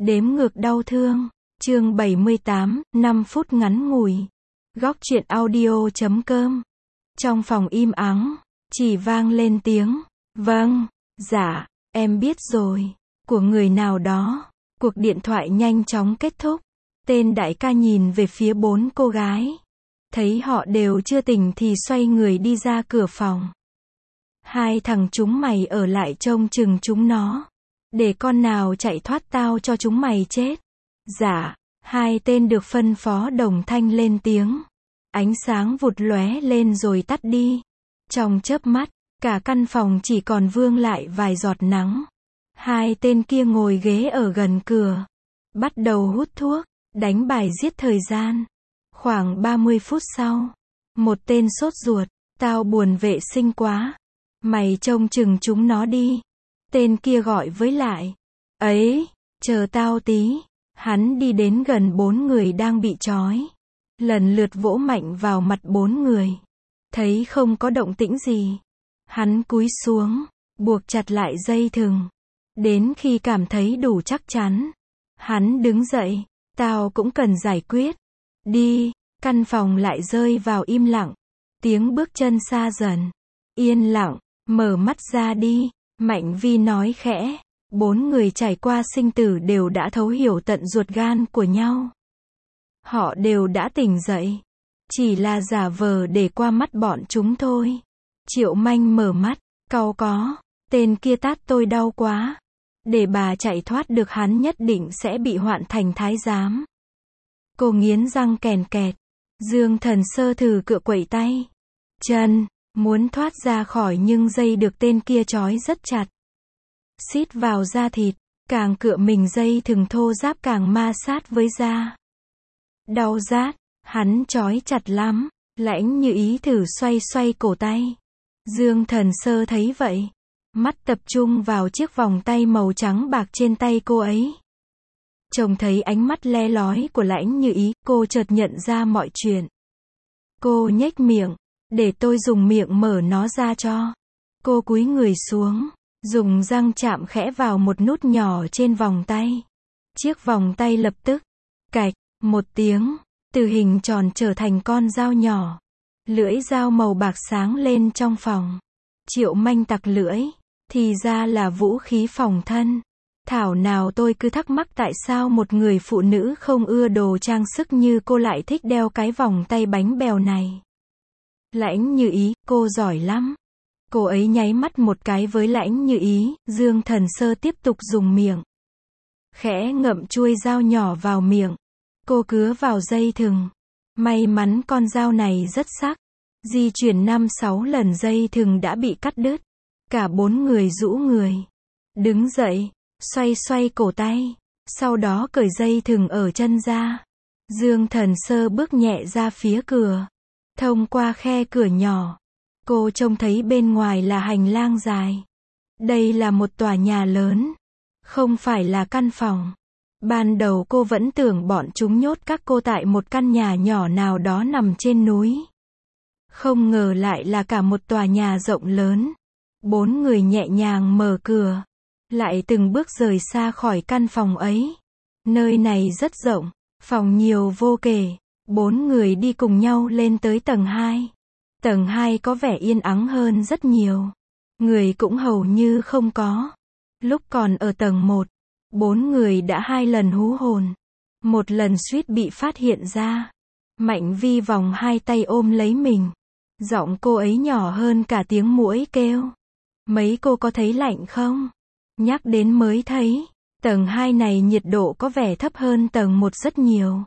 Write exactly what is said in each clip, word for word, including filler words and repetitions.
Đếm ngược đau thương, chương bảy mươi tám, năm phút ngắn ngủi. Góc truyện audio chấm com. Trong phòng im ắng, chỉ vang lên tiếng, vâng, dạ, em biết rồi, của người nào đó. Cuộc điện thoại nhanh chóng kết thúc. Tên đại ca nhìn về phía bốn cô gái. Thấy họ đều chưa tỉnh thì xoay người đi ra cửa phòng. Hai thằng chúng mày ở lại trông chừng chúng nó. Để con nào chạy thoát tao cho chúng mày chết. Dạ, hai tên được phân phó đồng thanh lên tiếng. Ánh sáng vụt lóe lên rồi tắt đi. Trong chớp mắt, cả căn phòng chỉ còn vương lại vài giọt nắng. Hai tên kia ngồi ghế ở gần cửa. Bắt đầu hút thuốc, đánh bài giết thời gian. Khoảng ba mươi phút sau, một tên sốt ruột, tao buồn vệ sinh quá. Mày trông chừng chúng nó đi. Tên kia gọi với lại. Ấy, chờ tao tí. Hắn đi đến gần bốn người đang bị trói. Lần lượt vỗ mạnh vào mặt bốn người. Thấy không có động tĩnh gì. Hắn cúi xuống, buộc chặt lại dây thừng. Đến khi cảm thấy đủ chắc chắn. Hắn đứng dậy. Tao cũng cần giải quyết. Đi, căn phòng lại rơi vào im lặng. Tiếng bước chân xa dần. Yên lặng, mở mắt ra đi. Mạnh Vi nói khẽ. Bốn người trải qua sinh tử đều đã thấu hiểu tận ruột gan của nhau. Họ đều đã tỉnh dậy. Chỉ là giả vờ để qua mắt bọn chúng thôi. Triệu Manh mở mắt, cau có. Tên kia tát tôi đau quá. Để bà chạy thoát được hắn nhất định sẽ bị hoạn thành thái giám. Cô nghiến răng kèn kẹt. Dương Thần Sơ thử cựa quẩy tay. Chân, muốn thoát ra khỏi nhưng dây được tên kia trói rất chặt. Xít vào da thịt, càng cựa mình dây thừng thô ráp càng ma sát với da. Đau rát, hắn trói chặt lắm, Lãnh Như Ý thử xoay xoay cổ tay. Dương Thần Sơ thấy vậy. Mắt tập trung vào chiếc vòng tay màu trắng bạc trên tay cô ấy. Trông thấy ánh mắt le lói của Lãnh Như Ý, cô chợt nhận ra mọi chuyện. Cô nhếch miệng, để tôi dùng miệng mở nó ra cho. Cô cúi người xuống, dùng răng chạm khẽ vào một nút nhỏ trên vòng tay. Chiếc vòng tay lập tức, cạch, một tiếng, từ hình tròn trở thành con dao nhỏ. Lưỡi dao màu bạc sáng lên trong phòng. Triệu Manh tặc lưỡi, thì ra là vũ khí phòng thân. Thảo nào tôi cứ thắc mắc tại sao một người phụ nữ không ưa đồ trang sức như cô lại thích đeo cái vòng tay bánh bèo này. Lãnh Như Ý, cô giỏi lắm. Cô ấy nháy mắt một cái với Lãnh Như Ý. Dương Thần Sơ tiếp tục dùng miệng. Khẽ ngậm chuôi dao nhỏ vào miệng. Cô cứa vào dây thừng. May mắn con dao này rất sắc. Di chuyển năm sáu lần dây thừng đã bị cắt đứt. Cả bốn người rũ người. Đứng dậy, xoay xoay cổ tay. Sau đó cởi dây thừng ở chân ra. Dương Thần Sơ bước nhẹ ra phía cửa. Thông qua khe cửa nhỏ. Cô trông thấy bên ngoài là hành lang dài. Đây là một tòa nhà lớn. Không phải là căn phòng. Ban đầu cô vẫn tưởng bọn chúng nhốt các cô tại một căn nhà nhỏ nào đó nằm trên núi. Không ngờ lại là cả một tòa nhà rộng lớn. Bốn người nhẹ nhàng mở cửa. Lại từng bước rời xa khỏi căn phòng ấy. Nơi này rất rộng. Phòng nhiều vô kể. Bốn người đi cùng nhau lên tới tầng hai. Tầng hai có vẻ yên ắng hơn rất nhiều. Người cũng hầu như không có. Lúc còn ở tầng một, bốn người đã hai lần hú hồn. Một lần suýt bị phát hiện ra. Mạnh Vi vòng hai tay ôm lấy mình. Giọng cô ấy nhỏ hơn cả tiếng muỗi kêu. Mấy cô có thấy lạnh không? Nhắc đến mới thấy. Tầng hai này nhiệt độ có vẻ thấp hơn tầng một rất nhiều.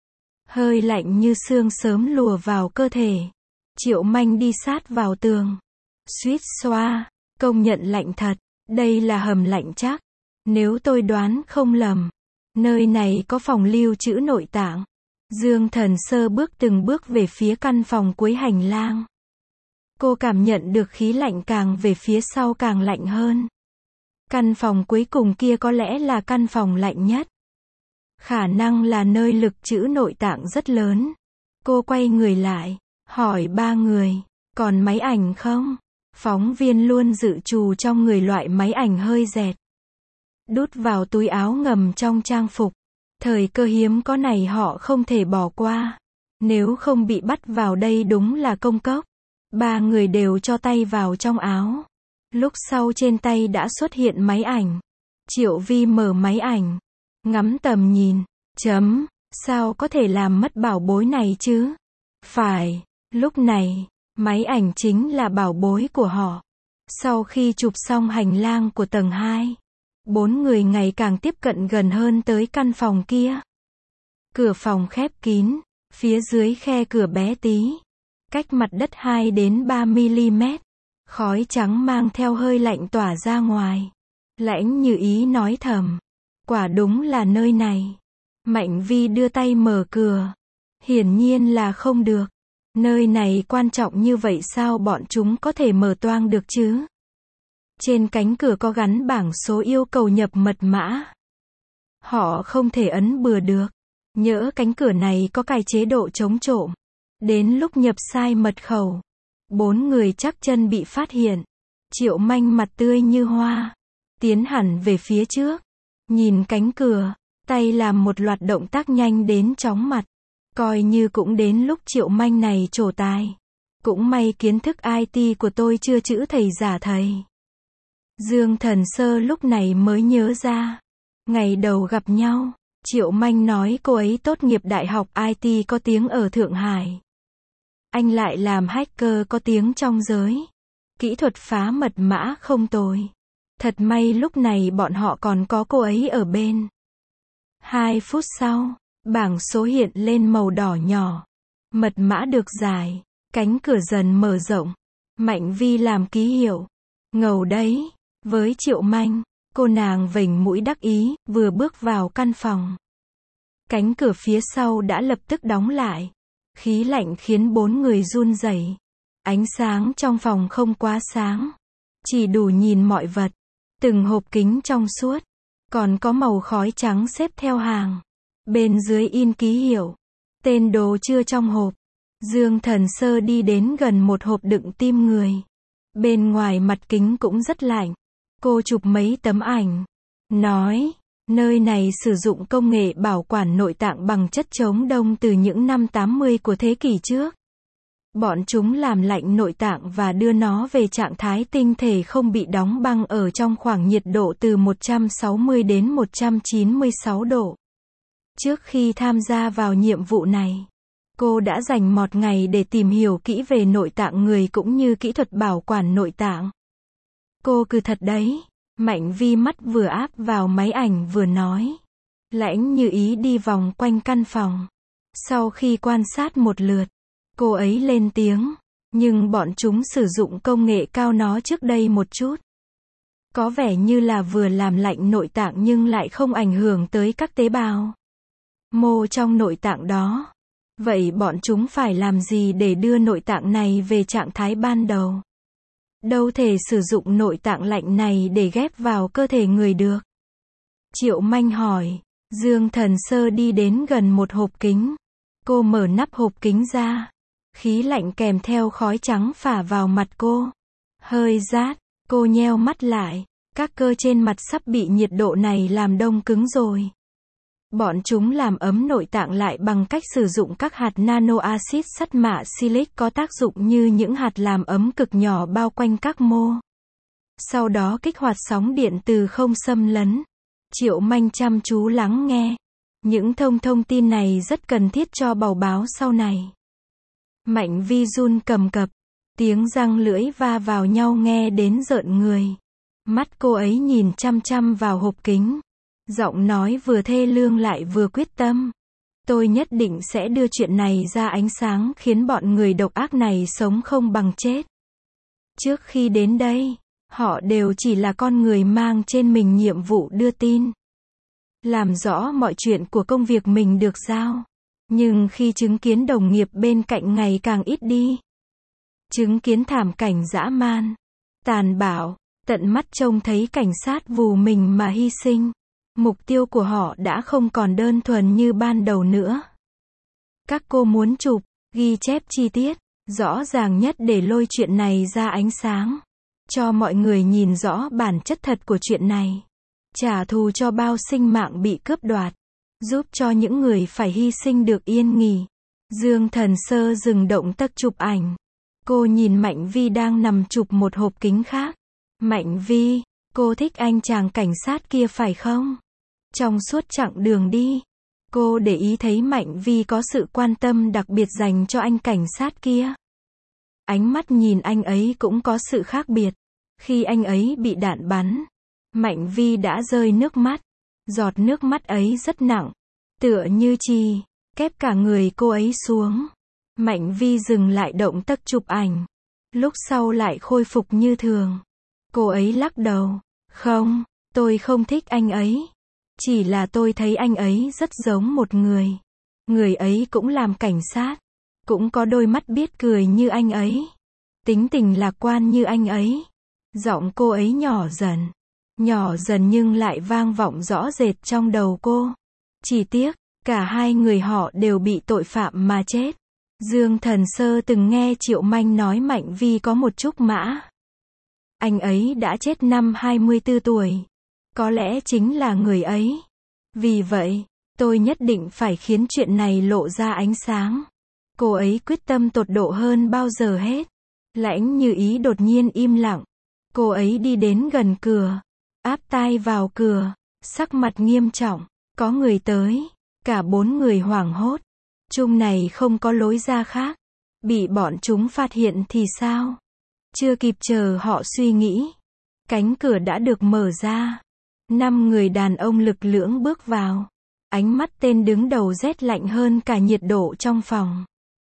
Hơi lạnh như sương sớm lùa vào cơ thể. Triệu Manh đi sát vào tường. Suýt xoa. Công nhận lạnh thật. Đây là hầm lạnh chắc. Nếu tôi đoán không lầm. Nơi này có phòng lưu trữ nội tạng. Dương Thần Sơ bước từng bước về phía căn phòng cuối hành lang. Cô cảm nhận được khí lạnh càng về phía sau càng lạnh hơn. Căn phòng cuối cùng kia có lẽ là căn phòng lạnh nhất. Khả năng là nơi lực trữ nội tạng rất lớn. Cô quay người lại, hỏi ba người, còn máy ảnh không? Phóng viên luôn dự trù trong người loại máy ảnh hơi dẹt. đút vào túi áo ngầm trong trang phục. Thời cơ hiếm có này họ không thể bỏ qua. Nếu không bị bắt vào đây đúng là công cốc. Ba người đều cho tay vào trong áo. Lúc sau trên tay đã xuất hiện máy ảnh. Triệu Vi mở máy ảnh. Ngắm tầm nhìn. Chấm. Sao có thể làm mất bảo bối này chứ? Phải. Lúc này, máy ảnh chính là bảo bối của họ. Sau khi chụp xong hành lang của tầng hai, bốn người ngày càng tiếp cận gần hơn tới căn phòng kia. Cửa phòng khép kín, phía dưới khe cửa bé tí, cách mặt đất hai đến ba mi-li-mét. Khói trắng mang theo hơi lạnh tỏa ra ngoài. Lãnh Như Ý nói thầm, quả đúng là nơi này. Mạnh Vi đưa tay mở cửa. Hiển nhiên là không được. Nơi này quan trọng như vậy sao bọn chúng có thể mở toang được chứ? Trên cánh cửa có gắn bảng số yêu cầu nhập mật mã. Họ không thể ấn bừa được. Nhỡ cánh cửa này có cài chế độ chống trộm. Đến lúc nhập sai mật khẩu, bốn người chắc chân bị phát hiện. Triệu Manh mặt tươi như hoa, tiến hẳn về phía trước. Nhìn cánh cửa, tay làm một loạt động tác nhanh đến chóng mặt. Coi như cũng đến lúc Triệu Manh này trổ tài. Cũng may kiến thức i tê của tôi chưa chữ thầy giả thầy. Dương Thần Sơ lúc này mới nhớ ra. Ngày đầu gặp nhau, Triệu Manh nói cô ấy tốt nghiệp đại học i tê có tiếng ở Thượng Hải. Anh lại làm hacker có tiếng trong giới. Kỹ thuật phá mật mã không tồi. Thật may lúc này bọn họ còn có cô ấy ở bên. Hai phút sau, bảng số hiện lên màu đỏ nhỏ. Mật mã được giải. Cánh cửa dần mở rộng. Mạnh Vi làm ký hiệu. Ngầu đấy. Với Triệu Manh, cô nàng vểnh mũi đắc ý, vừa bước vào căn phòng. Cánh cửa phía sau đã lập tức đóng lại. Khí lạnh khiến bốn người run rẩy. Ánh sáng trong phòng không quá sáng. Chỉ đủ nhìn mọi vật. Từng hộp kính trong suốt. Còn có màu khói trắng xếp theo hàng. Bên dưới in ký hiệu. Tên đồ chưa trong hộp. Dương Thần Sơ đi đến gần một hộp đựng tim người. Bên ngoài mặt kính cũng rất lạnh. Cô chụp mấy tấm ảnh. Nói, nơi này sử dụng công nghệ bảo quản nội tạng bằng chất chống đông từ những năm tám mươi của thế kỷ trước. Bọn chúng làm lạnh nội tạng và đưa nó về trạng thái tinh thể không bị đóng băng ở trong khoảng nhiệt độ từ một trăm sáu mươi đến một trăm chín mươi sáu độ. Trước khi tham gia vào nhiệm vụ này, cô đã dành một ngày để tìm hiểu kỹ về nội tạng người cũng như kỹ thuật bảo quản nội tạng. Cô cứ thật đấy. Mạnh Vi mắt vừa áp vào máy ảnh vừa nói. Lãnh Như Ý đi vòng quanh căn phòng. Sau khi quan sát một lượt, cô ấy lên tiếng. Nhưng bọn chúng sử dụng công nghệ cao nó trước đây một chút. Có vẻ như là vừa làm lạnh nội tạng nhưng lại không ảnh hưởng tới các tế bào mô trong nội tạng đó. Vậy bọn chúng phải làm gì để đưa nội tạng này về trạng thái ban đầu? Đâu thể sử dụng nội tạng lạnh này để ghép vào cơ thể người được. Triệu Manh hỏi. Dương Thần Sơ đi đến gần một hộp kính. Cô mở nắp hộp kính ra. Khí lạnh kèm theo khói trắng phả vào mặt cô. Hơi rát. Cô nheo mắt lại. Các cơ trên mặt sắp bị nhiệt độ này làm đông cứng rồi. Bọn chúng làm ấm nội tạng lại bằng cách sử dụng các hạt nano axit sắt mạ silic có tác dụng như những hạt làm ấm cực nhỏ bao quanh các mô. Sau đó kích hoạt sóng điện từ không xâm lấn. Triệu Manh chăm chú lắng nghe. Những thông thông tin này rất cần thiết cho bầu báo sau này. Mạnh Vi run cầm cập. Tiếng răng lưỡi va vào nhau nghe đến rợn người. Mắt cô ấy nhìn chăm chăm vào hộp kính. Giọng nói vừa thê lương lại vừa quyết tâm. Tôi nhất định sẽ đưa chuyện này ra ánh sáng khiến bọn người độc ác này sống không bằng chết. Trước khi đến đây, họ đều chỉ là con người mang trên mình nhiệm vụ đưa tin. Làm rõ mọi chuyện của công việc mình được giao. Nhưng khi chứng kiến đồng nghiệp bên cạnh ngày càng ít đi. Chứng kiến thảm cảnh dã man, tàn bạo, tận mắt trông thấy cảnh sát vù mình mà hy sinh. Mục tiêu của họ đã không còn đơn thuần như ban đầu nữa. Các cô muốn chụp, ghi chép chi tiết, rõ ràng nhất để lôi chuyện này ra ánh sáng. Cho mọi người nhìn rõ bản chất thật của chuyện này. trả thù cho bao sinh mạng bị cướp đoạt, giúp cho những người phải hy sinh được yên nghỉ. Dương Thần Sơ dừng động tác chụp ảnh. Cô nhìn Mạnh Vi đang nằm chụp một hộp kính khác. Mạnh Vi, cô thích anh chàng cảnh sát kia phải không? Trong suốt chặng đường đi, cô để ý thấy Mạnh Vi có sự quan tâm đặc biệt dành cho anh cảnh sát kia. Ánh mắt nhìn anh ấy cũng có sự khác biệt. Khi anh ấy bị đạn bắn, Mạnh Vi đã rơi nước mắt. Giọt nước mắt ấy rất nặng, tựa như chì, kép cả người cô ấy xuống. Mạnh Vi dừng lại động tác chụp ảnh. Lúc sau lại khôi phục như thường. Cô ấy lắc đầu. Không, tôi không thích anh ấy. Chỉ là tôi thấy anh ấy rất giống một người. Người ấy cũng làm cảnh sát. Cũng có đôi mắt biết cười như anh ấy. Tính tình lạc quan như anh ấy. Giọng cô ấy nhỏ dần. Nhỏ dần nhưng lại vang vọng rõ rệt trong đầu cô. Chỉ tiếc, cả hai người họ đều bị tội phạm mà chết. Dương Thần Sơ từng nghe Triệu Manh nói Mạnh Vi có một trúc mã. Anh ấy đã chết năm hai mươi tư tuổi. Có lẽ chính là người ấy. Vì vậy, tôi nhất định phải khiến chuyện này lộ ra ánh sáng. Cô ấy quyết tâm tột độ hơn bao giờ hết. Lãnh Như Ý đột nhiên im lặng. Cô ấy đi đến gần cửa, áp tai vào cửa, sắc mặt nghiêm trọng. Có người tới. Cả bốn người hoảng hốt. Chung này không có lối ra khác. Bị bọn chúng phát hiện thì sao? Chưa kịp chờ họ suy nghĩ. Cánh cửa đã được mở ra. Năm người đàn ông lực lưỡng bước vào. Ánh mắt tên đứng đầu rét lạnh hơn cả nhiệt độ trong phòng.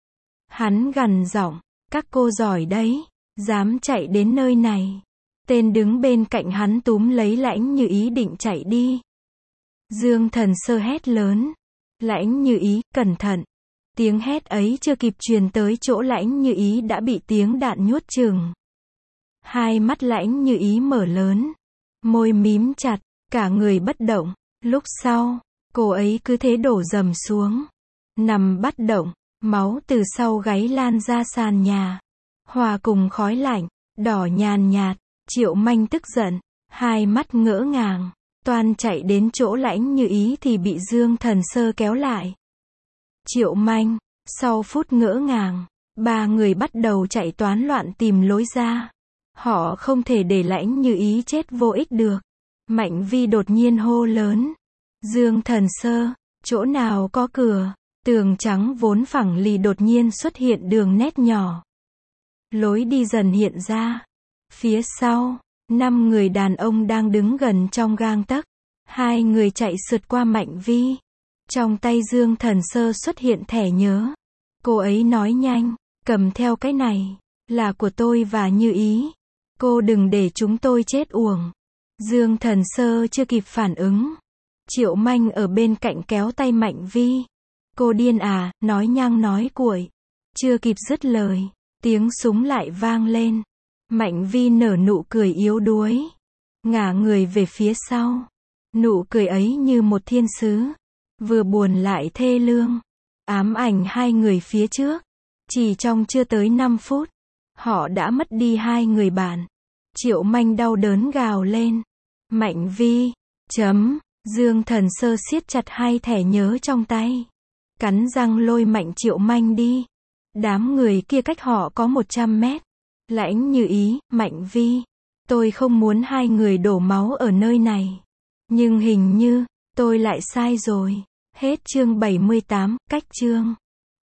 Hắn gằn giọng, các cô giỏi đấy, dám chạy đến nơi này. Tên đứng bên cạnh hắn túm lấy Lãnh Như Ý định chạy đi. Dương Thần Sơ hét lớn. Lãnh Như Ý, cẩn thận. Tiếng hét ấy chưa kịp truyền tới chỗ Lãnh Như Ý đã bị tiếng đạn nuốt chửng. Hai mắt Lãnh Như Ý mở lớn. Môi mím chặt, cả người bất động. Lúc sau, cô ấy cứ thế đổ dầm xuống. Nằm bất động, máu từ sau gáy lan ra sàn nhà. Hòa cùng khói lạnh, đỏ nhàn nhạt. Triệu Manh tức giận, hai mắt ngỡ ngàng. Toan chạy đến chỗ Lãnh Như Ý thì bị Dương Thần Sơ kéo lại. Triệu Manh, sau phút ngỡ ngàng, ba người bắt đầu chạy toán loạn tìm lối ra. Họ không thể để Lãnh Như Ý chết vô ích được. Mạnh Vi đột nhiên hô lớn. Dương Thần Sơ, chỗ nào có cửa? Tường trắng vốn phẳng lì đột nhiên xuất hiện đường nét nhỏ. Lối đi dần hiện ra. Phía sau, năm người đàn ông đang đứng gần trong gang tấc. Hai người chạy sượt qua Mạnh Vi. Trong tay Dương Thần Sơ xuất hiện thẻ nhớ. Cô ấy nói nhanh, cầm theo cái này, là của tôi và Như Ý. Cô đừng để chúng tôi chết uổng. Dương Thần Sơ chưa kịp phản ứng. Triệu Manh ở bên cạnh kéo tay Mạnh Vi. Cô điên à, nói nhăng nói cuội. Chưa kịp dứt lời, tiếng súng lại vang lên. Mạnh Vi nở nụ cười yếu đuối, ngả người về phía sau. Nụ cười ấy như một thiên sứ, vừa buồn lại thê lương, ám ảnh hai người phía trước. Chỉ trong chưa tới năm phút, họ đã mất đi hai người bạn. Triệu Manh đau đớn gào lên. Mạnh Vi, chấm, Dương Thần Sơ siết chặt hai thẻ nhớ trong tay. Cắn răng lôi mạnh Triệu Manh đi. Đám người kia cách họ có một trăm mét. Lãnh Như Ý, Mạnh Vi, tôi không muốn hai người đổ máu ở nơi này. Nhưng hình như, tôi lại sai rồi. Hết chương bảy mươi tám, cách chương.